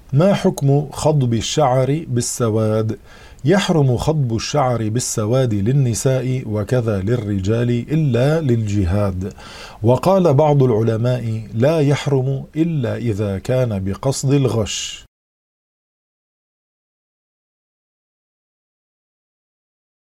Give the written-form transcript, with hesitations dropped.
ما حكم خضب الشعر بالسواد؟ يحرم خضب الشعر بالسواد للنساء وكذا للرجال إلا للجهاد. وقال بعض العلماء لا يحرم إلا إذا كان بقصد الغش.